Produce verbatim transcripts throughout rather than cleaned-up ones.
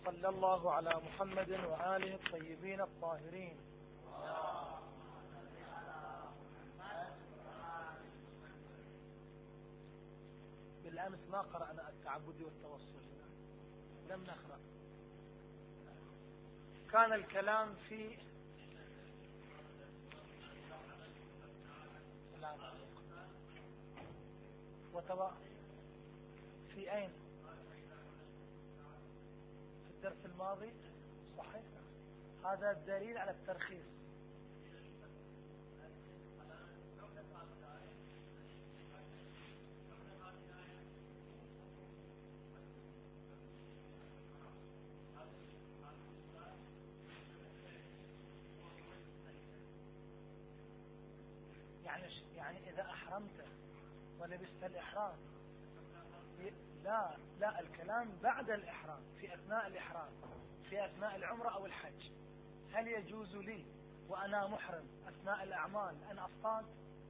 وصلى الله على محمد وآله الطيبين الطاهرين. بالأمس ما قرأنا التعبد والتوسل، لم نقرأ. كان الكلام في وتوا في أين؟ في الدرس الماضي. صحيح، هذا الدليل على الترخيص. يعني يعني إذا أحرمت ولبست الإحرام، لا لا الكلام بعد الإحرام، في أثناء الإحرام، في أثناء العمرة أو الحج، هل يجوز لي وأنا محرم أثناء الأعمال أن أصطاد؟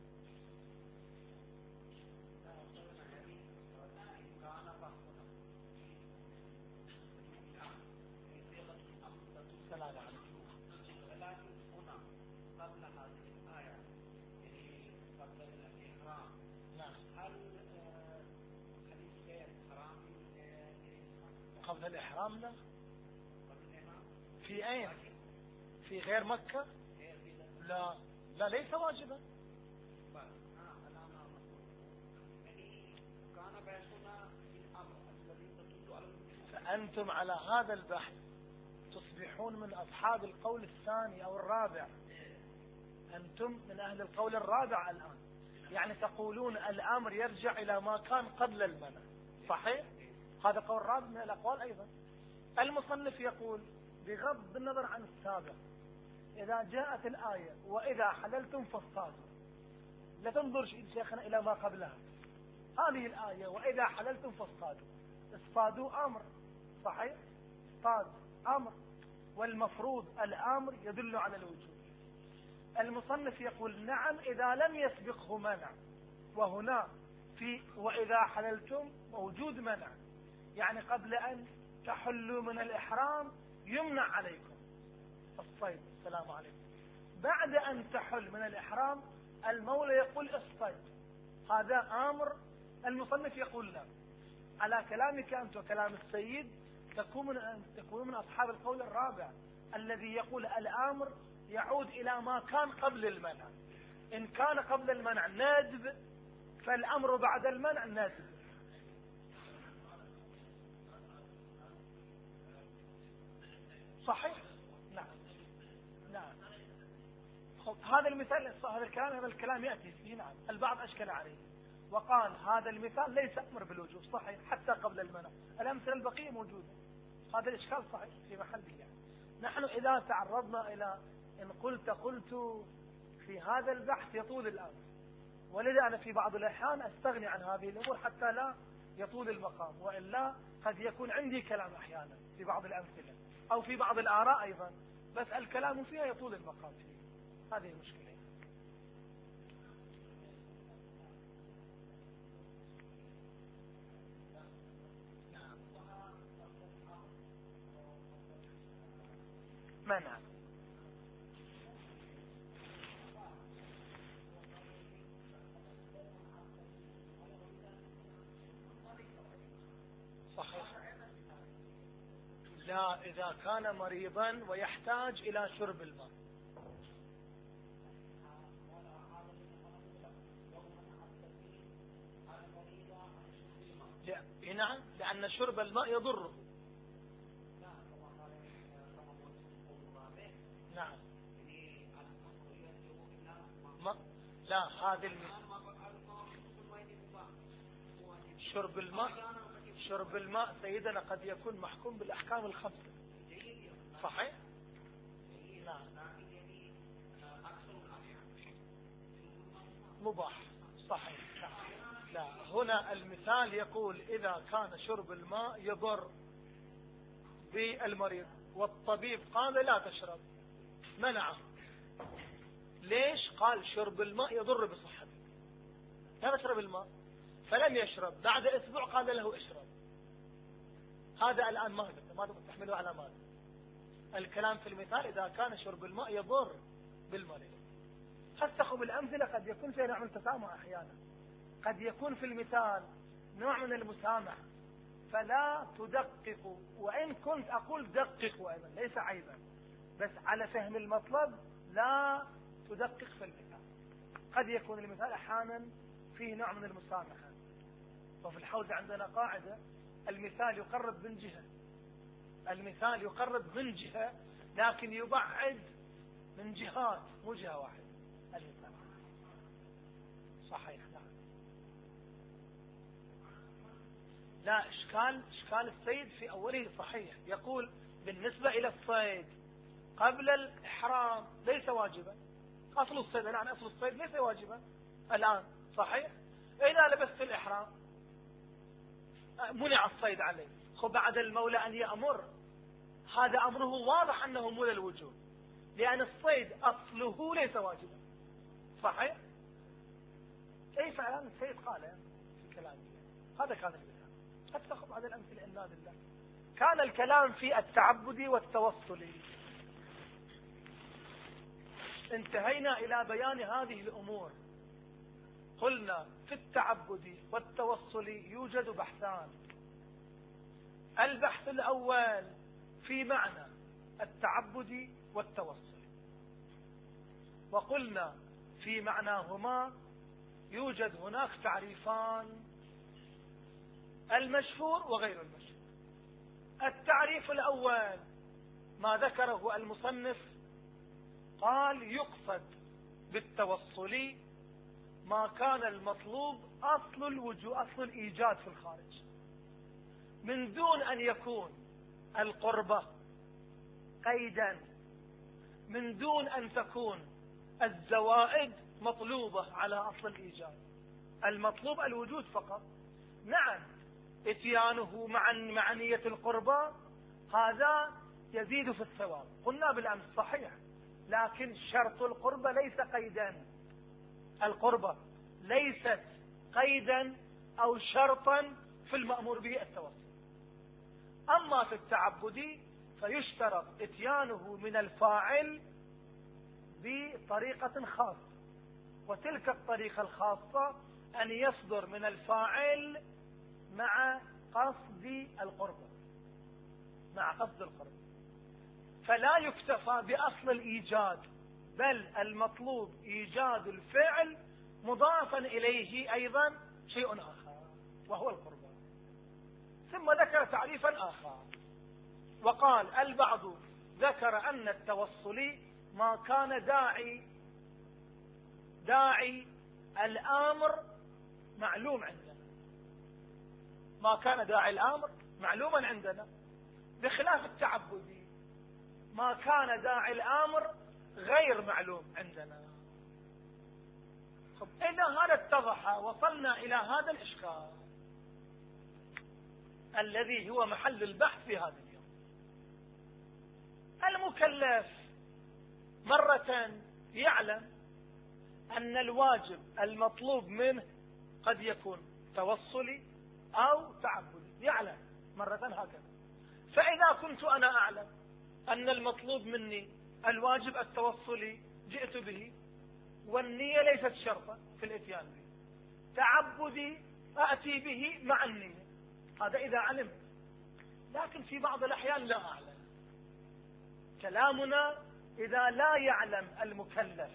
السلام عليكم. هنا قبل هذه الآية قبل الإحرام، نعم. هل حديث غير حرام قبل الإحرام؟ لا. قبل الإحرام في أين؟ في غير مكة؟ لا لا ليس واجبا. كان بيتنا في الأمر الذي تدل على فأنتم على هذا البحث تصبحون من أصحاب القول الثاني أو الرابع. أنتم من أهل القول الرابع الآن، يعني تقولون الأمر يرجع إلى ما كان قبل المنع. صحيح؟ هذا قول رابع من الأقوال أيضا. المصنف يقول بغض النظر عن السابق، إذا جاءت الآية وإذا حللتم فاصطادوا، لا تنظر شيخنا إلى ما قبلها. هذه الآية وإذا حللتم فاصطادوا، اصطادوا أمر، صحيح؟ اصطاد أمر، والمفروض الأمر يدل على الوجوب. المصنف يقول نعم إذا لم يسبقه منع، وهنا في وإذا حللتم موجود منع، يعني قبل أن تحلوا من الإحرام يمنع عليكم الصيد. السلام عليكم. بعد أن تحل من الإحرام المولى يقول اصطيد، هذا أمر. المصنف يقول لا، على كلامك أنت وكلام السيد تكون من تكون من أصحاب القول الرابع الذي يقول الأمر يعود إلى ما كان قبل المنع. إن كان قبل المنع ندب، فالأمر بعد المنع ندب. صحيح؟ نعم نعم. هذا المثال، هذا الكلام هذا الكلام يأتي فيه. نعم، البعض أشكل عليه وقال هذا المثال ليس أمر بالوجوب، صحيح، حتى قبل المنع. الأمثلة البقية موجودة. هذا الإشكال صحيح في محله. يعني نحن إذا تعرضنا إلى إن قلت قلت في هذا البحث يطول الأمر، ولذا أنا في بعض الأحيان أستغني عن هذه الأمور حتى لا يطول المقام، وإلا قد يكون عندي كلام أحيانا في بعض الأمثلة أو في بعض الآراء أيضا، بس الكلام فيها يطول المقام فيه. هذه المشكلة. منع. صحيح. لا، إذا كان مريضا ويحتاج إلى شرب الماء. لا، نعم، لأن شرب الماء يضره. نعم. ما لا، هذا الماء شرب الماء شرب الماء سيدنا قد يكون محكوم بالأحكام الخمسة. صحيح؟ نعم. مباح. صحيح. لا، هنا المثال يقول إذا كان شرب الماء يضر بالمريض والطبيب قال لا تشرب، منعه. ليش؟ قال شرب الماء يضر بصحتك، لا تشرب الماء، فلم يشرب. بعد أسبوع قال له اشرب. هذا الآن ماذا ماذا تحمله على ماذا؟ الكلام في المثال إذا كان شرب الماء يضر بالمريض. فاستخوا بالأمثلة قد يكون في نوع من التسامح أحيانا، قد يكون في المثال نوع من المسامحة، فلا تدققوا، وإن كنت أقول دققوا أيضا ليس عيبا، بس على فهم المطلب لا تدقق في المثال. قد يكون المثال أحيانا فيه نوع من المسامحة. وفي الحوزة عندنا قاعدة: المثال يقرب من جهة، المثال يقرب من جهة لكن يبعد من جهات، مو جهة واحدة. المثال صحيح. نعم. لا إشكال إشكال الصيد في أوله صحيح. يقول بالنسبة إلى الصيد قبل الإحرام ليس واجبا. أصل الصيد الآن أصل الصيد ليس واجبا الآن، صحيح. إذا لبست الإحرام منع الصيد عليه. خب بعد المولى أن يأمر، هذا أمره واضح أنه مو للوجوب، لأن الصيد أصله ليس واجبا، صحيح. أي فعلا السيد قال في كلامه هذا كان المثال. قد تأخذ هذه الأمثلة إلا بالله. كان الكلام في التعبدي والتوصلي. انتهينا إلى بيان هذه الأمور. قلنا في التعبدي والتوصلي يوجد بحثان. البحث الأول في معنى التعبدي والتوصلي، وقلنا في معناهما يوجد هناك تعريفان: المشهور وغير المشهور. التعريف الأول ما ذكره المصنف، قال: يقصد بالتوصلي ما كان المطلوب أصل الوجوب، أصل الإيجاد في الخارج، من دون أن يكون القربة قيدا، من دون أن تكون الزوائد مطلوبة على أصل الإيجاد. المطلوب الوجود فقط. نعم اتيانه مع مع نية القربة هذا يزيد في الثواب، قلنا بالأمس صحيح، لكن شرط القربة ليس قيدا. القربة ليست قيدا أو شرطا في المأمور به التوصل. أما في التعبدي فيشترط اتيانه من الفاعل بطريقة خاصة، وتلك الطريقة الخاصة أن يصدر من الفاعل مع قصد القربة، مع قصد القربة. فلا يكتفى بأصل الإيجاد، بل المطلوب إيجاد الفعل مضافا إليه أيضا شيء آخر وهو القربة. ثم ذكر تعريفا آخر وقال: البعض ذكر أن التوصلي ما كان داعي داعي الآمر معلوم عندنا، ما كان داعي الآمر معلوما عندنا، بخلاف التعبدي ما كان داعي الآمر غير معلوم عندنا. طب إذا هذا اتضح وصلنا إلى هذا الإشكال الذي هو محل البحث في هذا اليوم. المكلف مرة يعلم أن الواجب المطلوب منه قد يكون توصلي أو تعبدي، يعلم مرة هكذا. فإذا كنت أنا أعلم أن المطلوب مني الواجب التوصلي جئت به، والنية ليست شرطا في الاتيان به، تعبدي أأتي به مع النية، هذا إذا علمت. لكن في بعض الأحيان لا أعلم. كلامنا إذا لا يعلم المكلف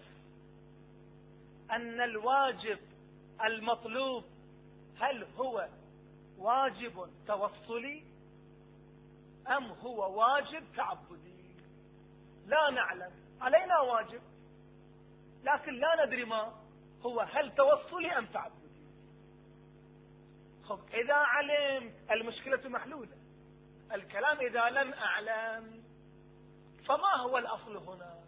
أن الواجب المطلوب هل هو واجب توصلي أم هو واجب تعبدي، لا نعلم. علينا واجب لكن لا ندري ما هو، هل توصلي أم تعبدي. خب إذا علمت المشكلة محلولة. الكلام إذا لم أعلم فما هو الأصل هنا؟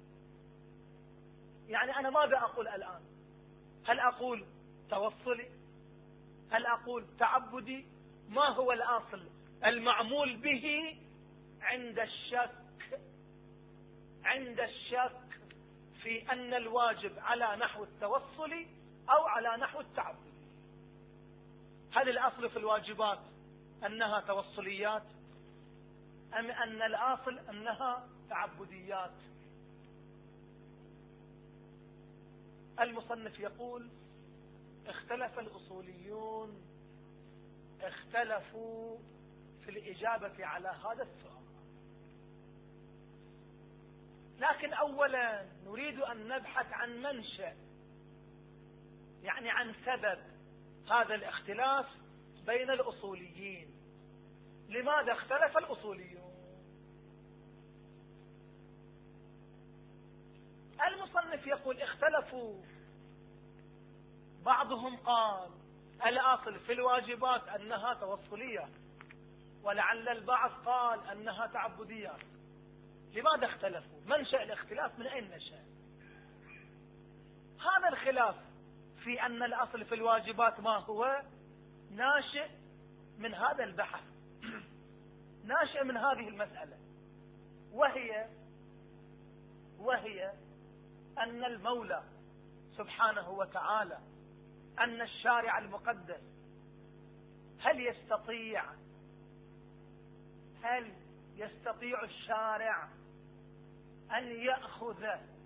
يعني أنا ماذا أقول الآن؟ هل أقول توصلي؟ هل أقول تعبدي؟ ما هو الأصل المعمول به عند الشك عند الشك في أن الواجب على نحو التوصلي أو على نحو التعبدي؟ هل الأصل في الواجبات أنها توصليات أم أن الأصل أنها تعبديات؟ المصنف يقول اختلف الأصوليون، اختلفوا في الإجابة على هذا السؤال. لكن أولا نريد أن نبحث عن منشأ، يعني عن سبب هذا الاختلاف بين الأصوليين. لماذا اختلف الأصوليون؟ المصنف يقول اختلفوا، بعضهم قال الأصل في الواجبات أنها توصلية، ولعل البعض قال أنها تعبديات. لماذا اختلفوا؟ منشأ الاختلاف من أين نشأ؟ هذا الخلاف في أن الأصل في الواجبات ما هو ناشئ من هذا البحث، ناشئ من هذه المسألة، وهي وهي أن المولى سبحانه وتعالى، أن الشارع المقدس هل يستطيع هل يستطيع الشارع أن يأخذ؟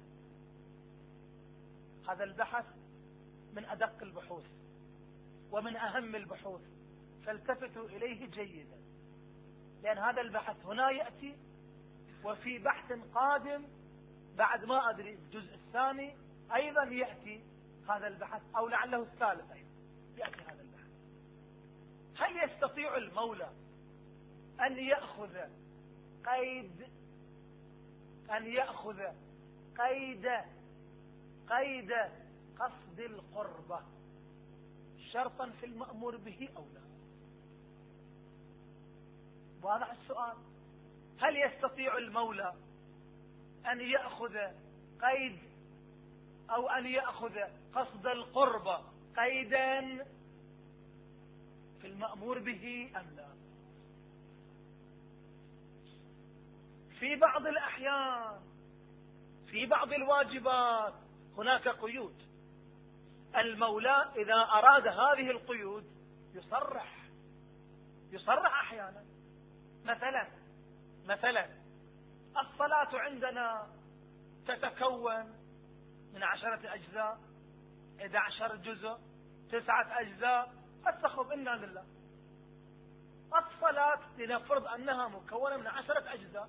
هذا البحث من أدق البحوث ومن أهم البحوث، فالتفتوا إليه جيدا، لأن هذا البحث هنا يأتي، وفي بحث قادم بعد ما أدري الجزء الثاني أيضا يأتي هذا البحث، أو لعله الثالث أيضا يأتي هذا البحث. هل يستطيع المولى أن يأخذ قيد أن يأخذ قيد قيد قصد القربة شرطا في المأمور به أو لا؟ واضح السؤال؟ هل يستطيع المولى أن يأخذ قيد أو أن يأخذ قصد القربة قيدا في المأمور به أم لا؟ في بعض الأحيان في بعض الواجبات هناك قيود، المولى إذا أراد هذه القيود يصرح يصرح أحيانا. مثلا مثلا الصلاة عندنا تتكون من عشرة أجزاء، إحدى عشر جزء، تسعة أجزاء، أستخف إنا لله. الصلاة لنفرض أنها مكونة من عشرة أجزاء،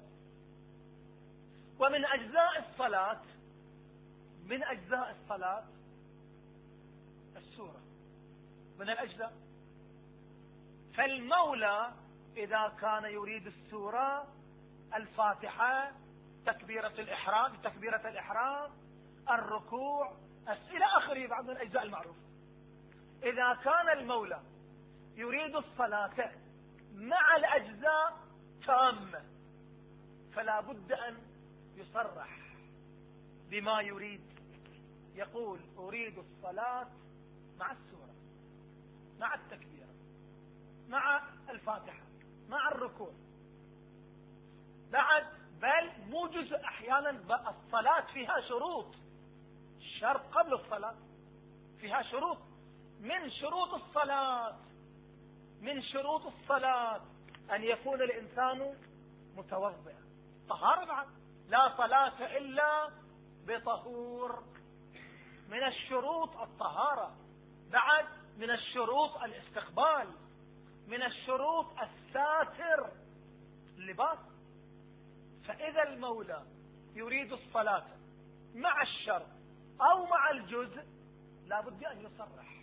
ومن أجزاء الصلاة من أجزاء الصلاة السورة من الأجزاء. فالمولى إذا كان يريد السورة، الفاتحة، تكبيرة الإحرام تكبيرة الإحرام الركوع، إلى آخره بعض من الأجزاء المعروفة، إذا كان المولى يريد الصلاة مع الأجزاء تامة، فلا بد أن يصرح بما يريد. يقول أريد الصلاة مع السورة، مع التكبيرة، مع الفاتحة، مع الركوع، بعد بل مو جزء. أحيانا الصلاة فيها شروط، الشرط قبل الصلاة فيها شروط. من شروط الصلاة من شروط الصلاة أن يكون الإنسان متوضئا، طهارة بعد، لا صلاة إلا بطهور. من الشروط الطهارة، بعد من الشروط الاستقبال، من الشروط الساتر، اللباس. فإذا المولى يريد الصلاة مع الشرط أو مع الجزء لا بد أن يصرح.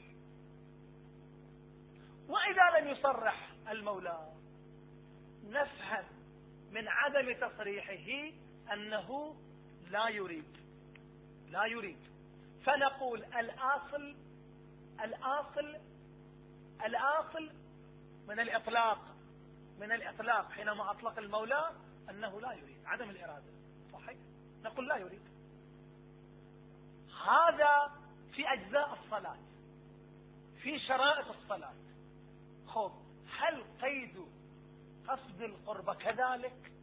وإذا لم يصرح المولى نفهم من عدم تصريحه أنه لا يريد لا يريد فنقول الآصل الآصل الآصل من الإطلاق من الإطلاق حينما أطلق المولى أنه لا يريد، عدم الإرادة، صحيح؟ نقول لا يريد. هذا في أجزاء الصلاة، في شرائط الصلاة. خب هل قيد قصد القربة كذلك؟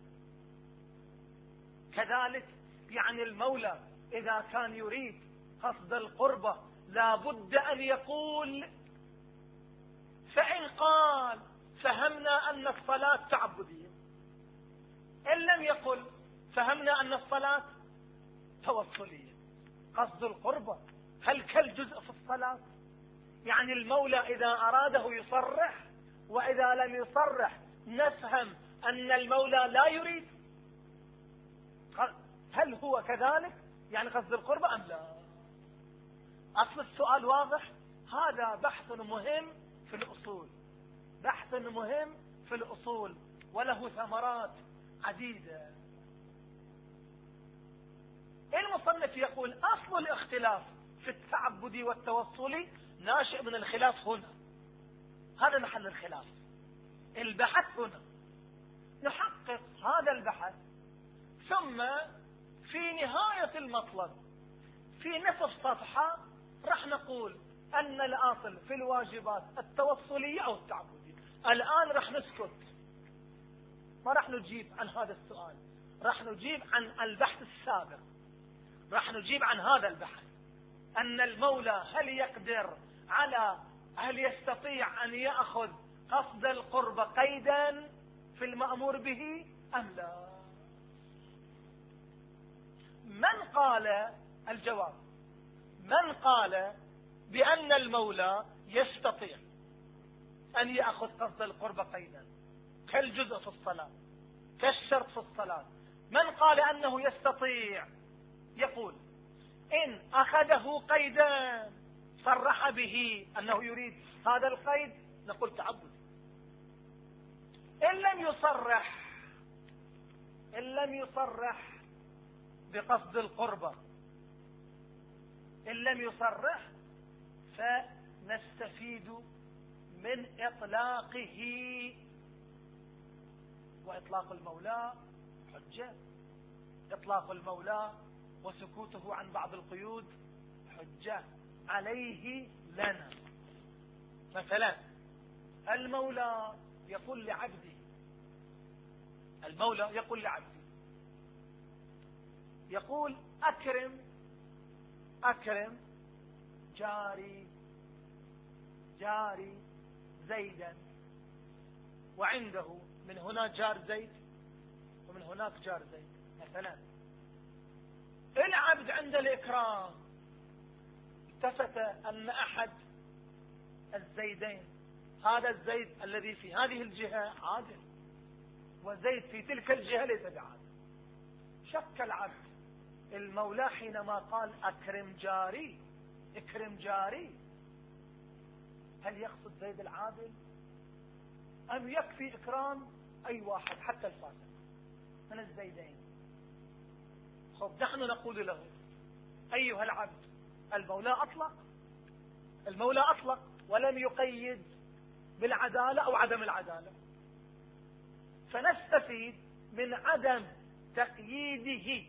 كذلك يعني المولى إذا كان يريد قصد القربة لا بد أن يقول، فإن قال فهمنا أن الصلاة تعبدية. إن لم يقل فهمنا أن الصلاة توصلية. قصد القربة هل كالجزء في الصلاة؟ يعني المولى إذا أراده يصرح، وإذا لم يصرح نفهم أن المولى لا يريد. هل هو كذلك؟ يعني قصد القربة أم لا؟ أصل السؤال واضح. هذا بحث مهم في الأصول، بحث مهم في الأصول وله ثمرات عديدة. المصنف يقول أصل الاختلاف في التعبد والتوصل ناشئ من الخلاف هنا. هذا محل الخلاف، البحث هنا. نحقق هذا البحث، ثم في نهاية المطلب في نصف صفحة راح نقول أن الأصل في الواجبات التوصلية أو التعبدية. الآن راح نسكت، ما راح نجيب عن هذا السؤال، راح نجيب عن البحث السابق، راح نجيب عن هذا البحث. أن المولى هل يقدر على هل يستطيع أن يأخذ قصد القرب قيدا في المأمور به أم لا؟ من قال الجواب من قال بأن المولى يستطيع أن يأخذ قصد القرب قيدا كالجزء في الصلاة، كالشرط في الصلاة. من قال أنه يستطيع؟ يقول إن أخذه قيدا صرح به أنه يريد هذا القيد نقول تعبد. إن لم يصرح إن لم يصرح بقصد القربة إن لم يصرح فنستفيد من إطلاقه. وإطلاق المولى حجة، إطلاق المولى وسكوته عن بعض القيود حجة عليه لنا. مثلا المولى يقول لعبده المولى يقول لعبده يقول أكرم أكرم جاري جاري زيدا، وعنده من هنا جار زيد ومن هناك جار زيد. مثلا العبد عند الإكرام التفت أن أحد الزيدين، هذا الزيد الذي في هذه الجهة عادل وزيد في تلك الجهة ليس بعادل. شك العبد المولى حينما قال أكرم جاري اكرم جاري، هل يقصد زيد العادل أم يكفي إكرام أي واحد حتى الفاسق من الزيدين؟ خب نحن نقول له أيها العبد المولى أطلق المولى أطلق ولم يقيد بالعدالة أو عدم العدالة، فنستفيد من عدم تقييده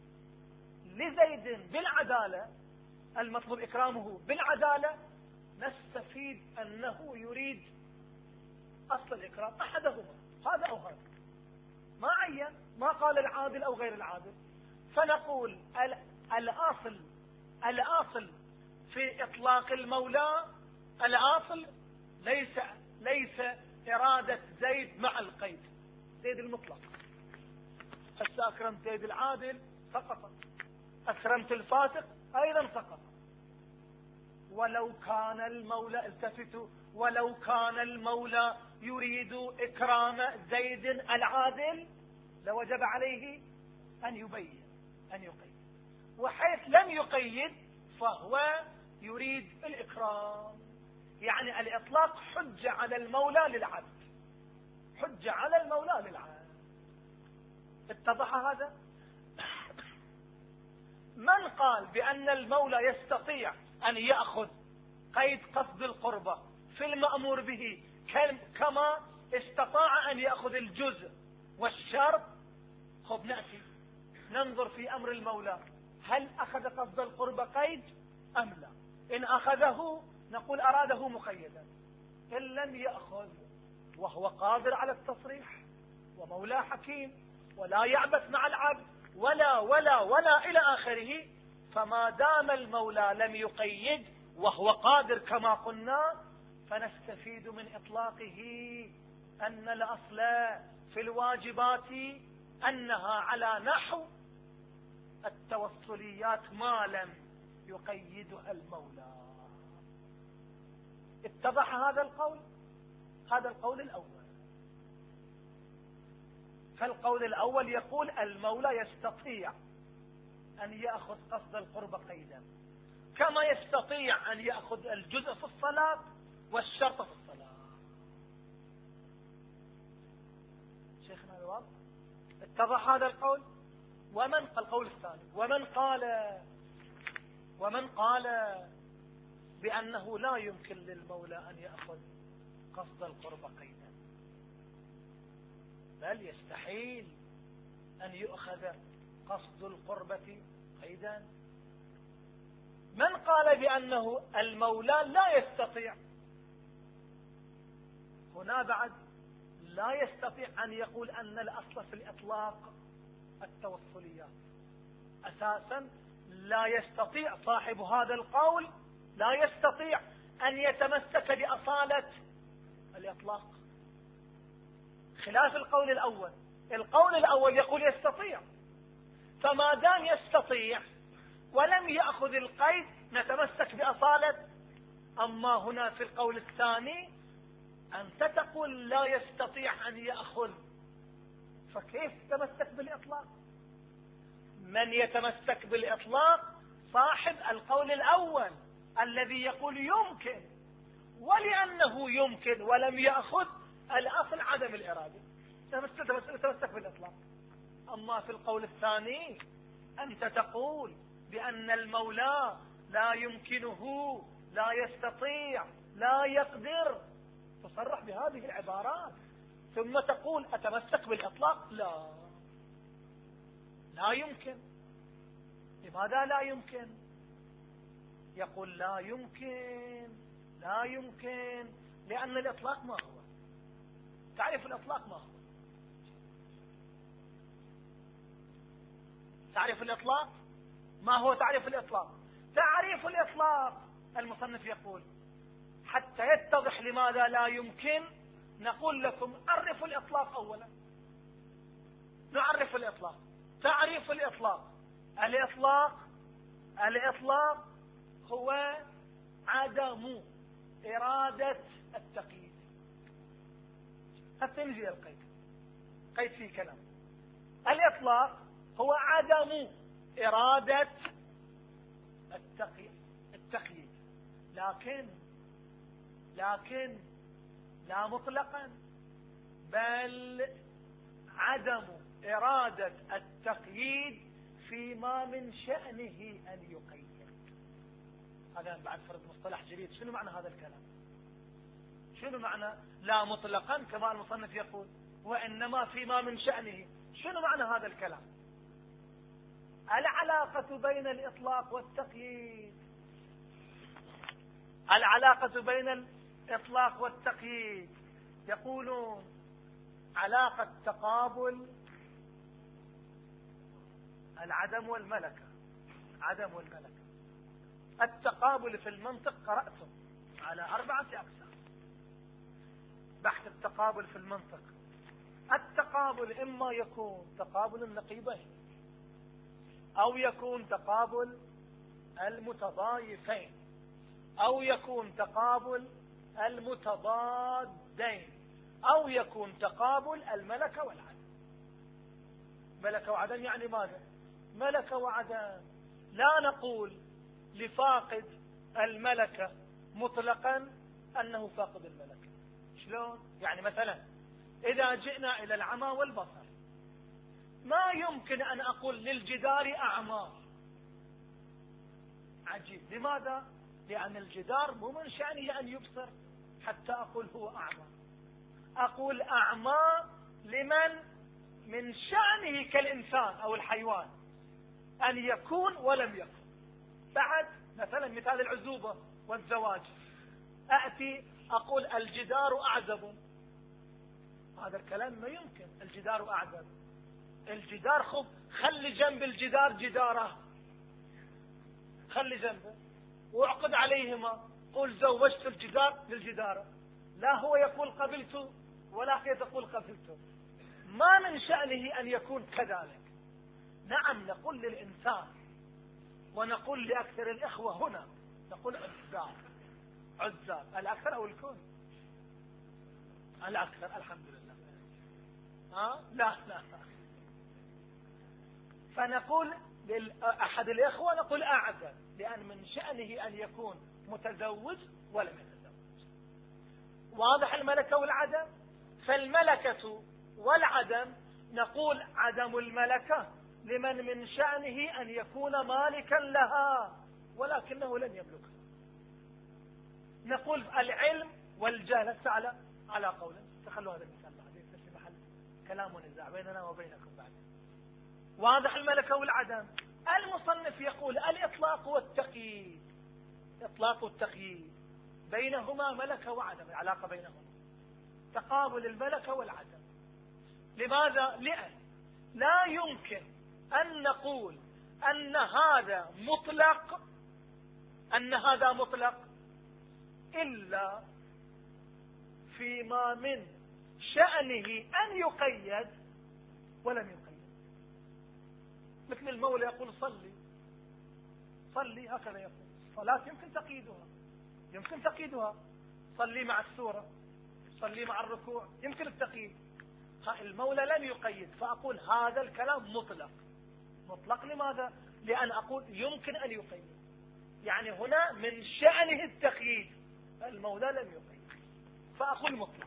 لزيد بالعدالة المطلوب إكرامه بالعدالة. نستفيد أنه يريد أصل الإكرام أحدهما، هذا أو هذا، ما عين ما قال العادل أو غير العادل. فنقول الأصل الأصل في إطلاق المولى الأصل ليس ليس إرادة زيد مع القيد، زيد المطلق. هسه أكرمت زيد العادل سقط، أكرمت الفاسق أيضا سقط. ولو كان المولى التفتوا ولو كان المولى يريد إكرام زيد العادل لوجب عليه أن يبين أن يقيد، وحيث لم يقيد فهو يريد الإكرام. يعني الإطلاق حجة على المولى للعبد، حجة على المولى للعبد. اتضح هذا؟ من قال بأن المولى يستطيع أن يأخذ قيد قصد القربة في المأمور به كما استطاع أن يأخذ الجزء والشرط؟ خب نأتي ننظر في أمر المولى، هل أخذ قصد القربة قيد أم لا؟ إن أخذه نقول أراده مقيدا، إن لم يأخذ وهو قادر على التصريح ومولى حكيم ولا يعبث مع العبد ولا ولا ولا إلى آخره، فما دام المولى لم يقيد وهو قادر كما قلنا فنستفيد من إطلاقه أن الأصل في الواجبات أنها على نحو التوصليات ما لم يقيدها المولى. اتضح هذا القول؟ هذا القول الأول. فالقول الأول يقول المولى يستطيع أن يأخذ قصد القرب قيدا، كما يستطيع أن يأخذ الجزء في الصلاة والشرط في الصلاة. شيخنا الواضح؟ اتضح هذا القول؟ ومن القول الثاني، ومن قال ومن قال بأنه لا يمكن للمولى أن يأخذ قصد القرب قيدا، بل يستحيل أن يؤخذ قصد القربة قيدا. من قال بأنه المولى لا يستطيع؟ هنا بعد لا يستطيع أن يقول أن الأصل في الإطلاق التوصليات. أساسا لا يستطيع صاحب هذا القول، لا يستطيع أن يتمسك بأصالة الإطلاق، خلاف القول الأول. القول الأول يقول يستطيع، فما دام يستطيع ولم يأخذ القيد نتمسك بأصالة. أما هنا في القول الثاني أنت تقول لا يستطيع أن يأخذ، فكيف تتمسك بالإطلاق؟ من يتمسك بالإطلاق صاحب القول الأول الذي يقول يمكن، ولأنه يمكن ولم يأخذ الأصل عدم الإرادة، تتمسك بالإطلاق. أما في القول الثاني أنت تقول بأن المولى لا يمكنه، لا يستطيع، لا يقدر، تصرح بهذه العبارات ثم تقول أتمسك بالإطلاق. لا لا يمكن. لماذا لا يمكن؟ يقول لا يمكن لا يمكن لأن الإطلاق ما هو؟ تعرف الإطلاق ما هو؟ تعرف الإطلاق ما هو؟ تعرف الإطلاق تعريف الإطلاق المصنف يقول حتى يتضح لماذا لا يمكن نقول لكم عرفوا الإطلاق أولا. نعرف الإطلاق. تعريف الإطلاق: الإطلاق الإطلاق هو عدم إرادة التقييد. حتى نجي القيد، قيد فيه كلام. الإطلاق هو عدم إرادة التقييد، لكن لكن لا مطلقا، بل عدم إرادة التقييد فيما من شأنه أن يقيد. هذا بعد فرض مصطلح جديد. شنو معنى هذا الكلام؟ شنو معنى لا مطلقا كما المصنف يقول وإنما فيما من شأنه؟ شنو معنى هذا الكلام؟ العلاقة بين الإطلاق والتقييد، العلاقة بين الإطلاق والتقييد يقولون علاقة تقابل العدم والملكة. عدم والملكة. التقابل في المنطق قرأتم على أربعة أقسام. بحث التقابل في المنطق: التقابل إما يكون تقابل النقيضين، أو يكون تقابل المتضايفين، أو يكون تقابل المتضادين، أو يكون تقابل الملكة والعدم. ملكة وعدم يعني ماذا؟ ملكة وعدم. لا نقول لفاقد الملكة مطلقا أنه فاقد الملكة. شلون؟ يعني مثلا إذا جئنا إلى العمى والبصر، ما يمكن أن أقول للجدار أعمى. عجيب. لماذا؟ لأن الجدار مو من شأنه أن يبصر حتى أقول هو أعمى. أقول أعمى لمن من شأنه كالإنسان أو الحيوان أن يكون ولم يكن. بعد مثلا مثال العزوبة والزواج، أأتي أقول الجدار أعزب. هذا الكلام ما يمكن. الجدار أعزب، الجدار خب خلي جنب الجدار جداره، خلي جنبه واعقد عليهما، قل زوجت الجدار للجدار. لا هو يقول قبلت ولكن تقول قتلته، ما من شأنه أن يكون كذلك. نعم نقول للإنسان ونقول لأكثر الإخوة هنا، نقول عزاب عزاب الأكثر أو الكل؟ الأكثر الحمد لله. ها؟ لا لا. فنقول لأحد الإخوة نقول أعزب، لأن من شأنه أن يكون متزوج ولم يتزوج. واضح الملكة والعدم؟ فالملكة والعدم نقول عدم الملكة لمن من شأنه أن يكون مالكا لها ولكنه لم يملكها. نقول العلم والجهل على على قول. تخلوا هذا المثال بعدين في محل كلام ونزاع بيننا وبينكم بعد. واضح الملكة والعدم. المصنف يقول الإطلاق والتقييد، إطلاق والتقييد بينهما ملكة وعدم، العلاقة بينهما تقابل الملكة والعدم. لماذا؟ لأن لا يمكن أن نقول أن هذا مطلق أن هذا مطلق إلا فيما من شأنه أن يقيد ولم يقيد. مثل المولى يقول صلي صلي، هكذا يقول. صلاة يمكن تقييدها يمكن تقييدها صلي مع السورة، صلي مع الركوع، يمكن التقييد. المولى لم يقيد، فأقول هذا الكلام مطلق. مطلق لماذا؟ لأن أقول يمكن أن يقيد، يعني هنا من شأنه التقييد، المولى لم يقيد فأقول مطلق.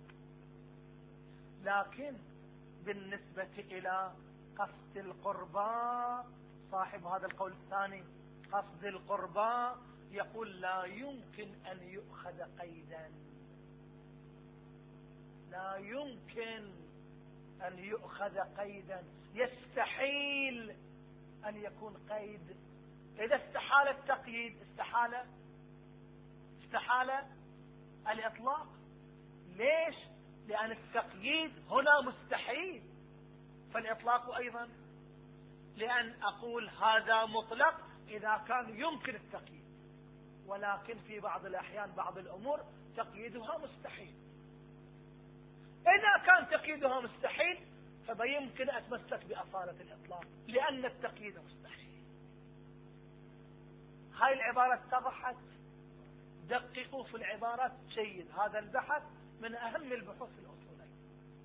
لكن بالنسبة إلى قصد القربى، صاحب هذا القول الثاني قصد القربى يقول لا يمكن أن يؤخذ قيدا، لا يمكن أن يؤخذ قيدا، يستحيل أن يكون قيد. إذا استحال التقييد استحال استحال الإطلاق. ليش؟ لأن التقييد هنا مستحيل، فالإطلاق أيضا. لأن أقول هذا مطلق إذا كان يمكن التقييد، ولكن في بعض الأحيان بعض الأمور تقييدها مستحيل. إذا كان تقييدها مستحيل فبيمكن أتمسك بأصالة الإطلاق لأن التقييد مستحيل. هاي العبارة اتضحت؟ دققوا في العبارات جيد، هذا البحث من أهم البحوث الأصولية.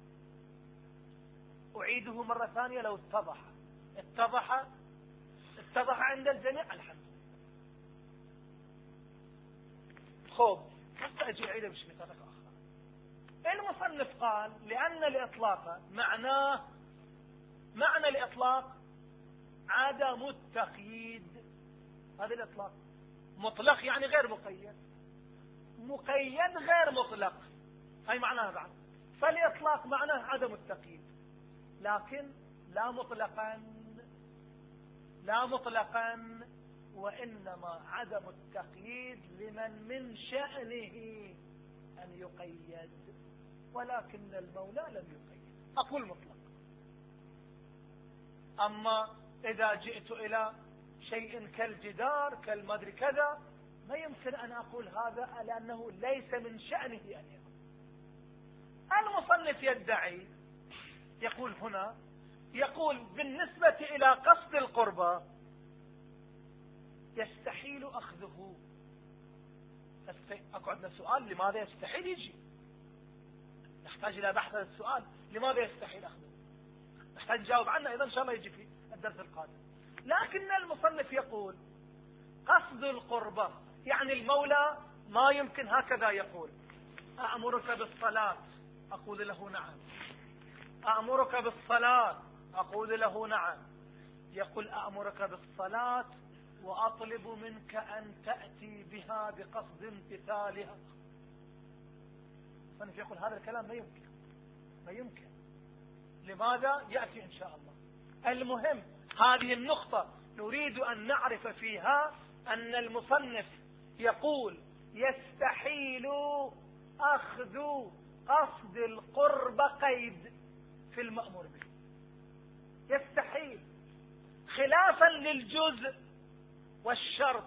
أعيده مرة ثانية لو اتضح اتضح اتضح عند الجميع الحمد لله. خوب بس أجي أعيده بش بطريقة أخرى. المصنف قال لأن الإطلاق معناه معنى الإطلاق عدم التقييد. هذا الإطلاق مطلق يعني غير مقيد، مقيد غير مطلق، هاي معناها بعد. فالإطلاق معناه عدم التقييد، لكن لا مطلقا لا مطلقا وإنما عدم التقييد لمن من شأنه أن يقيد، ولكن المولى لم يقيد. أقول مطلق. أما إذا جئت إلى شيء كالجدار كالمدري كذا ما يمكن أن أقول هذا لأنه ليس من شأنه أن يقول. المصنف يدعي يقول هنا يقول بالنسبة إلى قصد القربى يستحيل أخذه. أقعدنا سؤال لماذا يستحيل يجي، نحتاج إلى بحث هذا السؤال لماذا يستحيل أخذه، نحتاج نجاوب عنه أيضا إن شاء الله يجي في الدرس القادم. لكن المصنف يقول قصد القربى يعني المولى ما يمكن هكذا يقول أأمرك بالصلاة أقول له نعم، أأمرك بالصلاة أقول له نعم. يقول أأمرك بالصلاة وأطلب منك أن تأتي بها بقصد امتثالها. المصنف يقول هذا الكلام ما يمكن ما يمكن لماذا؟ يأتي إن شاء الله. المهم هذه النقطة نريد أن نعرف فيها أن المصنف يقول يستحيل أخذ قصد القرب قيد في المأمور به، يستحيل، خلافا للجزء والشرط.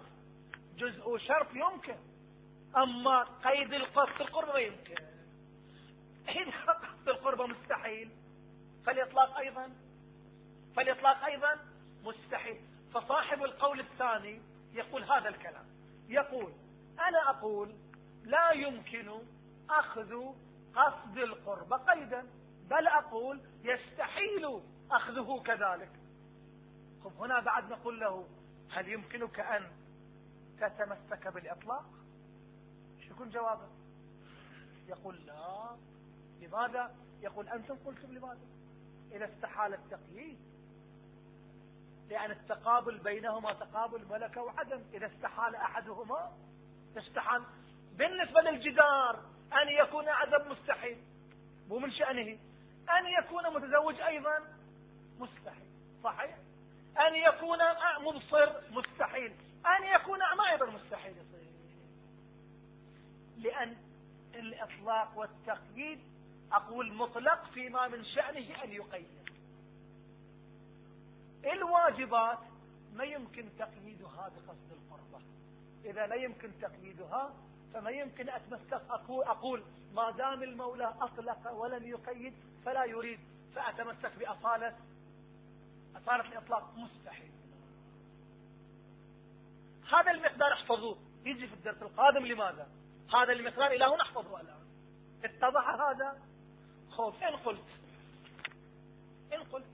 جزء وشرط يمكن، أما قيد القصد القرب ما يمكن. إذا قصد القربة مستحيل فالإطلاق أيضا فالإطلاق أيضا مستحيل. فصاحب القول الثاني يقول هذا الكلام، يقول أنا أقول لا يمكن أخذ قصد القربة قيدا، بل أقول يستحيل أخذه كذلك. طب هنا بعد نقول له هل يمكنك أن تتمسك بالإطلاق؟ شو يكون جوابه؟ يقول لا. لماذا؟ يقول أنتم قلتم لماذا؟ إذا استحال التقييد، لأن التقابل بينهما تقابل ملكة وعدم. إذا استحال أحدهما استحال. بالنسبة للجدار أن يكون عدم مستحيل، مو من شأنه. أن يكون متزوج أيضا مستحيل، صحيح. أن يكون مبصر مستحيل، أن يكون أعمى أيضا مستحيل يصير. لأن الإطلاق والتقييد أقول مطلق فيما من شأنه أن يقيد. الواجبات ما يمكن تقييدها بقصد القربة. إذا لا يمكن تقييدها فما يمكن أتمسك أقول, أقول ما دام المولى أطلق ولم يقيد فلا يريد، فأتمسك بأصالة أصالة الإطلاق. مستحيل. هذا المقدار احفظوه، يجي في الدرس القادم. لماذا؟ هذا المقدار إلى هنا احفظه الآن. اتضح هذا؟ خوف. إن قلت إن قلت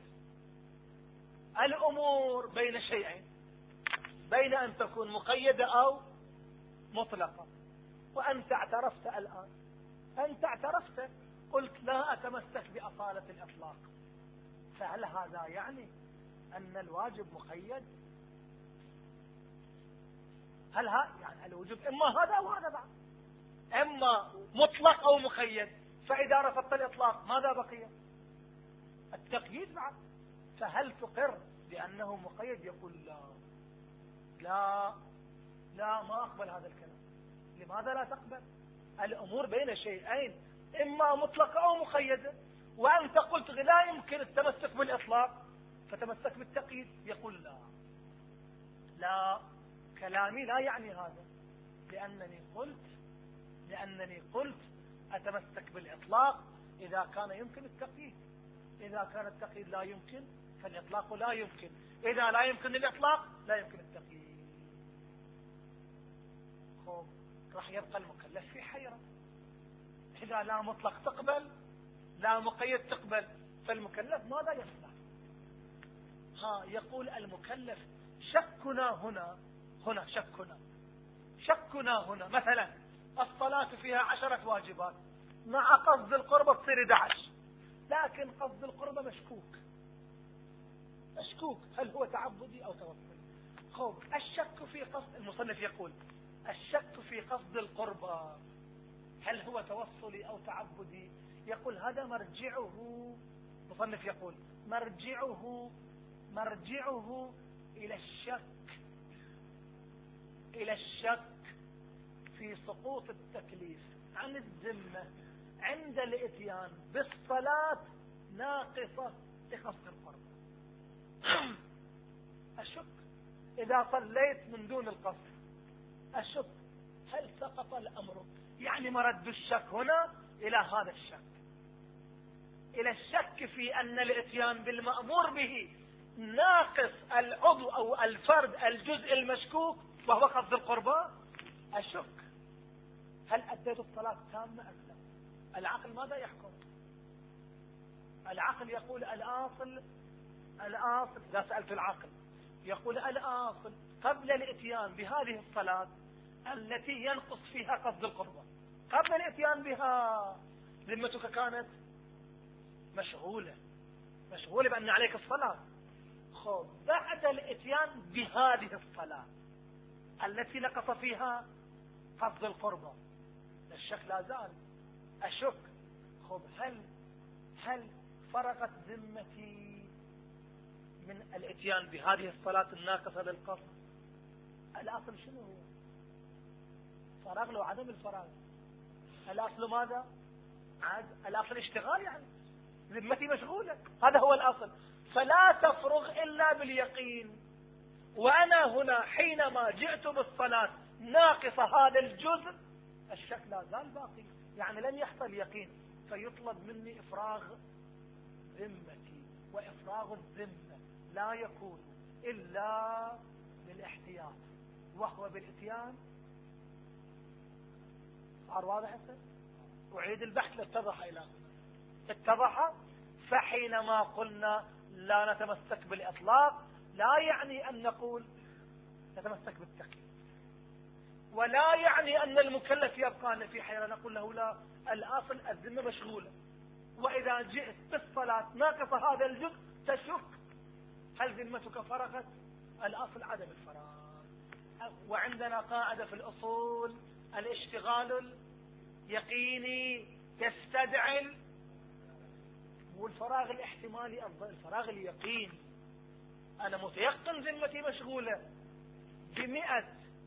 الأمور بين شيئين، بين أن تكون مقيدة أو مطلقة، وأنت اعترفت الآن، أنت اعترفت قلت لا أتمسك بأصالة الإطلاق، فهل هذا يعني أن الواجب مقيد؟ هل ها يعني الوجوب إما هذا أو هذا بعد، إما مطلق أو مقيد. فإذا رفضت الإطلاق ماذا بقي؟ التقييد بعد. فهل تقر بأنه مقيد؟ يقول لا لا لا ما أقبل هذا الكلام. لماذا لا تقبل؟ الأمور بين شيئين، إما مطلقة أو مقيدة، وأنت قلت لا يمكن التمسك بالإطلاق فتمسك بالتقييد. يقول لا لا كلامي لا يعني هذا، لأنني قلت لأنني قلت أتمسك بالإطلاق إذا كان يمكن التقييد. إذا كان التقييد لا يمكن فالإطلاق لا يمكن. إذا لا يمكن الإطلاق لا يمكن التقييد. خب راح يبقى المكلف في حيرة. إذا لا مطلق تقبل لا مقيد تقبل، فالمكلف ماذا يصنع؟ ها يقول المكلف شكنا هنا هنا شكنا شكنا هنا مثلا الصلاة فيها عشرة واجبات، مع قصد القربة تصير احد عشر، لكن قصد القربة مشكوك مشكوك هل هو تعبدي أو توسلي؟ خب الشك في قصد، المصنف يقول الشك في قصد القربة هل هو توسلي أو تعبدي؟ يقول هذا مرجعه، المصنف يقول مرجعه مرجعه إلى الشك إلى الشك في سقوط التكليف عن الذمة عند الاتيان بالصلاة ناقصة لقصد القرب. أشك إذا صليت من دون القصد، أشك هل سقط الأمر؟ يعني مرد الشك هنا إلى هذا الشك، إلى الشك في أن الاتيان بالمأمور به ناقص العضو أو الفرد الجزء المشكوك وهو قصد القربة. أشك هل أديت الصلاة تامة أم لا؟ العقل ماذا يحكم؟ العقل يقول الآصل الآصل إذا سألت العقل يقول الآصل قبل الاتيان بهذه الصلاة التي ينقص فيها قصد القربة، قبل الاتيان بها ذمتك كانت مشغولة مشغولة بأن عليك الصلاة. خب بعد الاتيان بهذه الصلاة التي نقص فيها قصد القربة الشك لا زال. أشك خب هل هل فرقت ذمتي من الاتيان بهذه الصلاة الناقصة للقصد؟ الأصل شنو هو؟ فراغ لو عدم الفراغ. الأصل ماذا؟ عاد الأصل اشتغال، يعني ذمتي مشغولة، هذا هو الأصل. فلا تفرغ إلا باليقين. وأنا هنا حينما جئت بالصلاة ناقص هذا الجزء الشك لا زال باقي، يعني لم يحصل يقين فيطلب مني إفراغ ذمتي، وإفراغ الذمة لا يكون إلا بالاحتياط، وهو بالاتيان. صار واضح هسه؟ أعيد البحث لاتضح إلى هنا. اتضح. فحينما قلنا لا نتمسك بالإطلاق لا يعني أن نقول نتمسك بالتقييد، ولا يعني أن المكلف يبقى في حيرة نقول له لا، الأصل الذمة مشغولة، وإذا جئت بالصلاة ناقص هذا الجزء تشك هل ذمتك فرغت؟ الأصل عدم الفراغ. وعندنا قاعدة في الأصول: الاشتغال اليقيني يستدعي والفراغ الاحتمالي أفضل الفراغ اليقيني. أنا متيقن ذمتي مشغولة بمئة،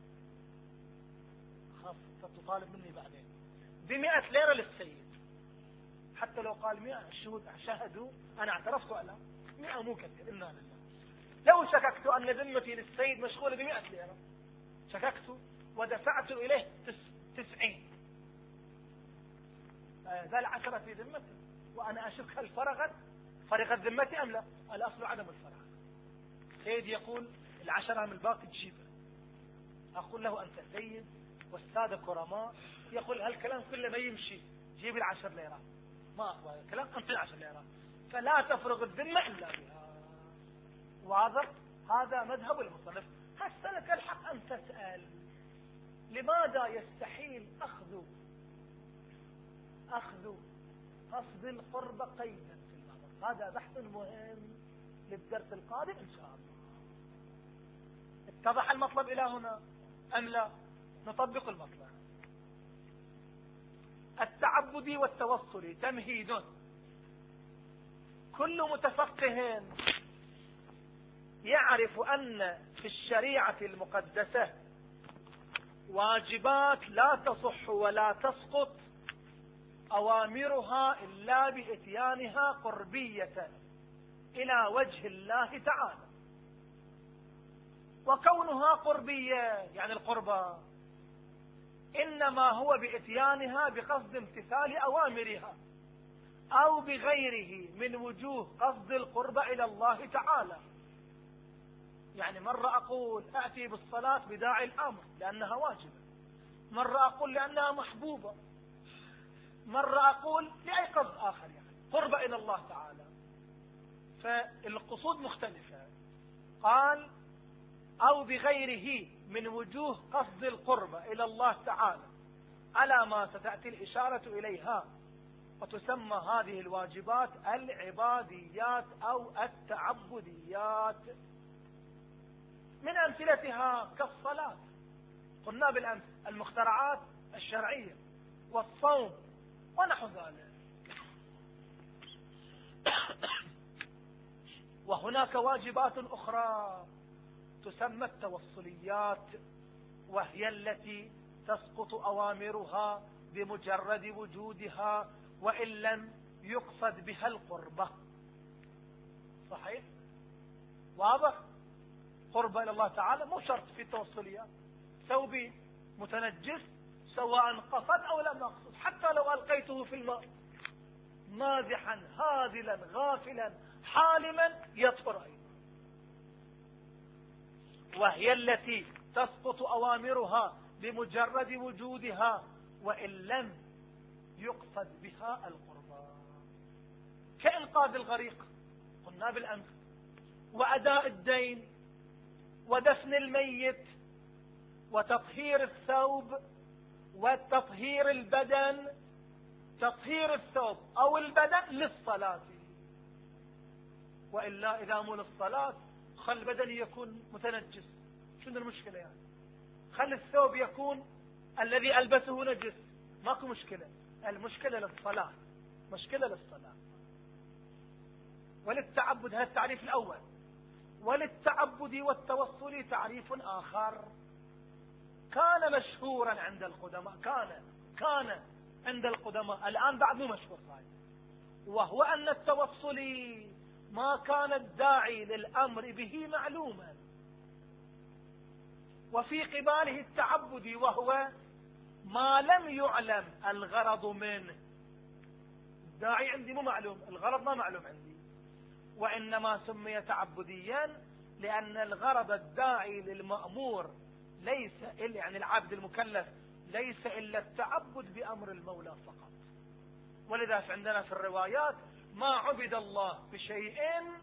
خاصة تطالب مني بعدين بمئة ليرة للسيد، حتى لو قال مئة الشهود شهدوا أنا اعترفت على مئة مو كثير، إنا لله. لو شككت أن ذمتي للسيد مشغولة بمئة ليرة، شككت ودفعت إليه تسعين، ذا العشرة في ذمتي وأنا أشك هل فرغت فرغت ذمتي أم لا. الأصل عدم الفراغ. سيد يقول العشرة من الباقي تجيبه، أقول له أنت سيد والسادة كرماء، يقول هالكلام كله ما يمشي، جيب العشر ليرات، ما أقوى الكلام، أنطي العشر ليرات، فلا تفرغ الذمة إلا بها. واضح؟ هذا مذهب المصنف. هسه لك الحق أن تسأل لماذا يستحيل أخذ أخذ قصد القرب قيدا في الأمر. هذا بحث مهم للدرس القادم إن شاء الله. اتضح المطلب إلى هنا أم لا؟ نطبق المطلب. التعبدي والتوصلي تمهيد. كل متفقه يعرف أن في الشريعة المقدسة واجبات لا تصح ولا تسقط أوامرها إلا بإتيانها قربية إلى وجه الله تعالى، وكونها قربية يعني القربة إنما هو بإتيانها بقصد امتثال أوامرها أو بغيره من وجوه قصد القربة إلى الله تعالى. يعني مرة أقول أأتي بالصلاة بداعي الأمر لأنها واجبة، مرة أقول لأنها محبوبة، مرة أقول لأي قصد آخر يعني قربة إلى الله تعالى، فالقصود مختلفة. قال أو بغيره من وجوه قصد القربة إلى الله تعالى على ما ستأتي الإشارة إليها، وتسمى هذه الواجبات العباديات أو التعبديات. من أمثلتها كالصلاة، قلنا بالأمس المخترعات الشرعية والصوم ونحو ذلك. وهناك واجبات أخرى تسمى التوصليات، وهي التي تسقط أوامرها بمجرد وجودها وإن لم يقصد بها القربة. صحيح؟ واضح؟ قربة إلى الله تعالى مو شرط في التوصليات. ثوبي متنجس سواء قصد أو لم يقصد، حتى لو ألقيته في الماء مازحا هاذلا غافلا حالما يطهر أيضا. وهي التي تسقط أوامرها بمجرد وجودها وإن لم يقصد بها القربى، كإنقاذ الغريق قلنا بالأمس، وأداء الدين، ودفن الميت، وتطهير الثوب، وتطهير البدن، تطهير الثوب أو البدن للصلاة، وإلا إذا مو للصلاة خل البدن يكون متنجس، شنو المشكلة يعني؟ خل الثوب يكون الذي ألبسه نجس، ماكو مشكلة، المشكلة للصلاة، مشكلة للصلاة. وللتعبد هذا التعريف الأول. وللتعبد والتوصل تعريف آخر كان مشهورا عند القدماء، كان كان عند القدماء، الآن بعد مو مشهور صحيح، وهو أن التوصل ما كان الداعي للأمر به معلوما، وفي قباله التعبد وهو ما لم يعلم الغرض منه. الداعي عندي مو معلوم، الغرض ما معلوم عندي. وإنما سمي تعبديا لأن الغرض الداعي للمأمور ليس إلا يعني العبد المكلف ليس إلا التعبد بأمر المولى فقط. ولذا عندنا في الروايات ما عبد الله بشيء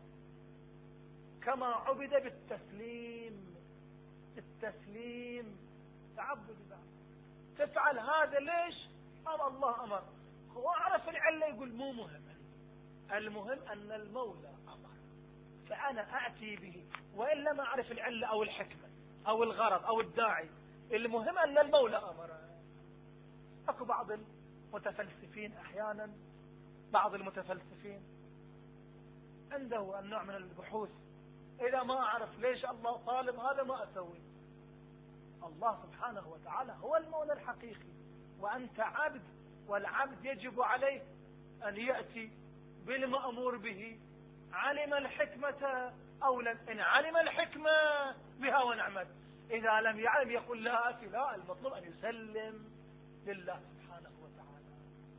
كما عبد بالتسليم. التسليم تعبد بعد. تفعل هذا ليش؟ أمر الله أمر، هو عرف العلة يقول مو مهم، المهم أن المولى أمر فأنا أأتي به، وإلا ما أعرف العلة أو الحكمة أو الغرض أو الداعي، المهم أن المولى أمر. أكو بعض المتفلسفين أحيانا، بعض المتفلسفين عنده النوع من البحوث، إذا ما أعرف ليش الله طالب هذا ما أسوي. الله سبحانه وتعالى هو المولى الحقيقي، وأنت عبد، والعبد يجب عليه أن يأتي بالمأمور به، علم الحكمة أو لم. إن علم الحكمة بها ونعمت، إذا لم يعلم يقول لا أتي. لا، المطلوب أن يسلم لله سبحانه وتعالى.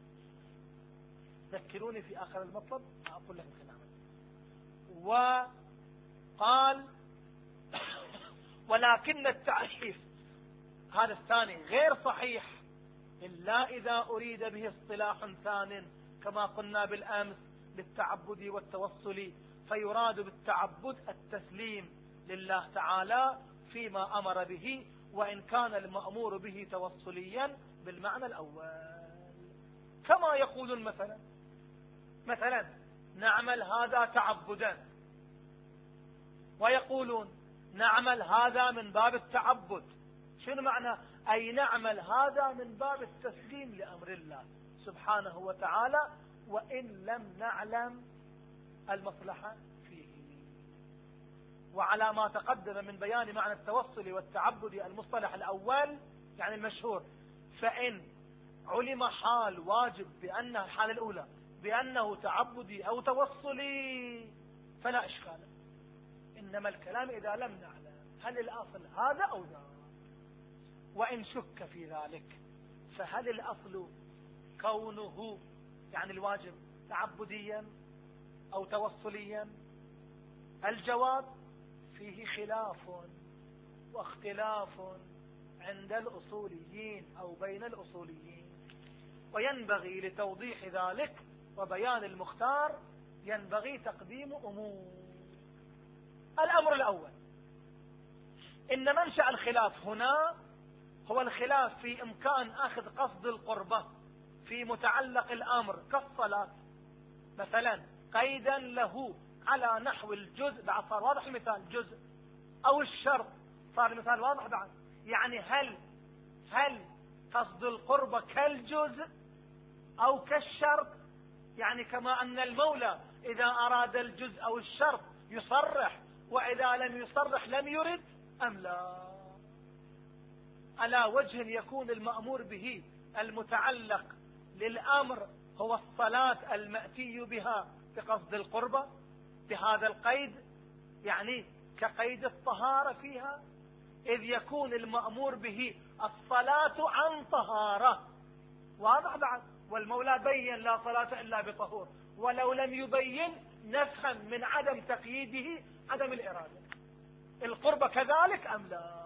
ذكروني في آخر المطلب أقول لكم كلامه. وقال ولكن التعريف هذا الثاني غير صحيح إلا إذا أريد به اصطلاح ثان كما قلنا بالأمس للتعبد والتوصل، فيراد بالتعبد التسليم لله تعالى فيما أمر به، وإن كان المأمور به توصليا بالمعنى الأول. كما يقولون مثلا مثلا نعمل هذا تعبدا، ويقولون نعمل هذا من باب التعبد. شنو معنى؟ أي نعمل هذا من باب التسليم لأمر الله سبحانه وتعالى، وإن لم نعلم المصلحة فيه. وعلى ما تقدم من بيان معنى التوصل والتعبد المصطلح الأول يعني المشهور، فإن علم حال واجب بأنها الحالة الأولى بأنه تعبدي أو توصلي فلا إشكال. إنما الكلام إذا لم نعلم هل الأصل هذا أو ذا، وإن شك في ذلك فهل الأصل كونه يعني الواجب تعبديا أو توصليا؟ الجواب فيه خلاف واختلاف عند الأصوليين أو بين الأصوليين، وينبغي لتوضيح ذلك وبيان المختار ينبغي تقديم أمور. الأمر الأول، إن منشأ الخلاف هنا هو الخلاف في إمكان أخذ قصد القربة في متعلق الأمر كالصلاة مثلا قيدا له على نحو الجزء. بعد صار واضح المثال، جزء أو الشرط صار المثال واضح بعد. يعني هل هل قصد القربة كالجزء أو كالشرط؟ يعني كما أن المولى إذا أراد الجزء أو الشرط يصرح، وإذا لم يصرح لم يرد، أم لا؟ على وجه يكون المأمور به المتعلق للأمر هو الصلاة المأتي بها بقصد القربة بهذا القيد، يعني كقيد الطهارة فيها، إذ يكون المأمور به الصلاة عن طهارة. واضح بعد؟ والمولى بين لا صلاة إلا بطهور، ولو لم يبين نفهم من عدم تقييده عدم الإرادة. القربة كذلك أم لا؟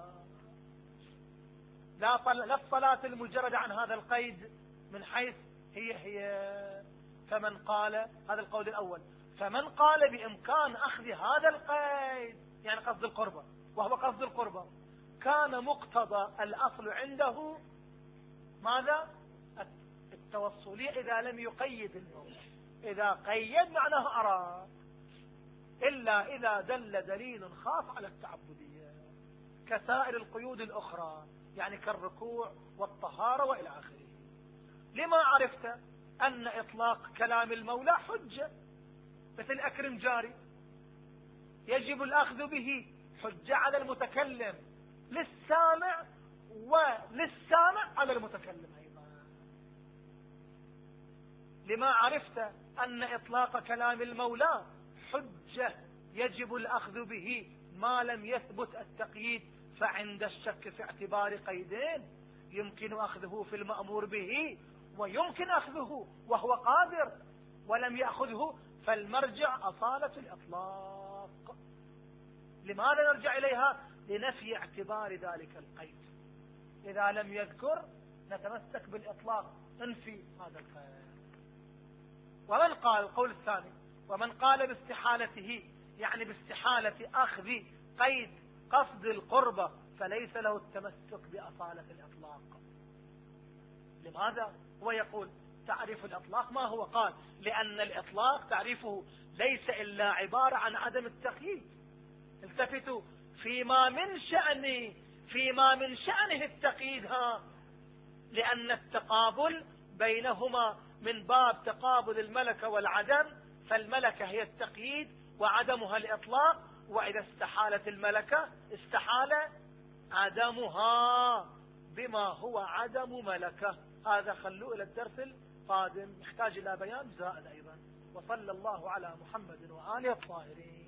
لا الصلاة المجردة عن هذا القيد من حيث هي هي. فمن قال هذا القول الأول، فمن قال بإمكان أخذ هذا القيد يعني قصد القربة وهو قصد القربة، كان مقتضى الأصل عنده ماذا؟ التوصلية إذا لم يقيد المولى. إذا قيد معناه أراد، إلا إذا دل دليل خاص على التعبدية كسائر القيود الأخرى، يعني كالركوع والطهارة وإلى آخره. لما عرفت أن إطلاق كلام المولى حجة؟ مثل أكرم جاري يجب الأخذ به حجة على المتكلم للسامع، وللسامع على المتكلم أيضا. لما عرفت أن إطلاق كلام المولى حجة يجب الأخذ به ما لم يثبت التقييد، فعند الشك في اعتبار قيدين يمكن أخذه في المأمور به ويمكن أخذه وهو قادر ولم يأخذه فالمرجع أصالة الإطلاق. لماذا نرجع إليها؟ لنفي اعتبار ذلك القيد. إذا لم يذكر نتمسك بالإطلاق، ننفي هذا القيد. ومن قال القول الثاني، ومن قال باستحالته يعني باستحالة أخذ قيد قصد القربة فليس له التمسك بأصالة الإطلاق. لماذا؟ هو يقول تعريف الإطلاق ما هو؟ قال لأن الإطلاق تعريفه ليس إلا عبارة عن عدم التقييد. التفتوا فيما من شأن فيما من شأنه التقييد، ها، لأن التقابل بينهما من باب تقابل الملكة والعدم، فالملكة هي التقييد وعدمها الإطلاق، وإذا استحالت الملكة استحال عدمها بما هو عدم ملكة. هذا خلوه إلى الدرس القادم، يحتاج إلى بيان زائد أيضا. وصلى الله على محمد وآله الطاهرين.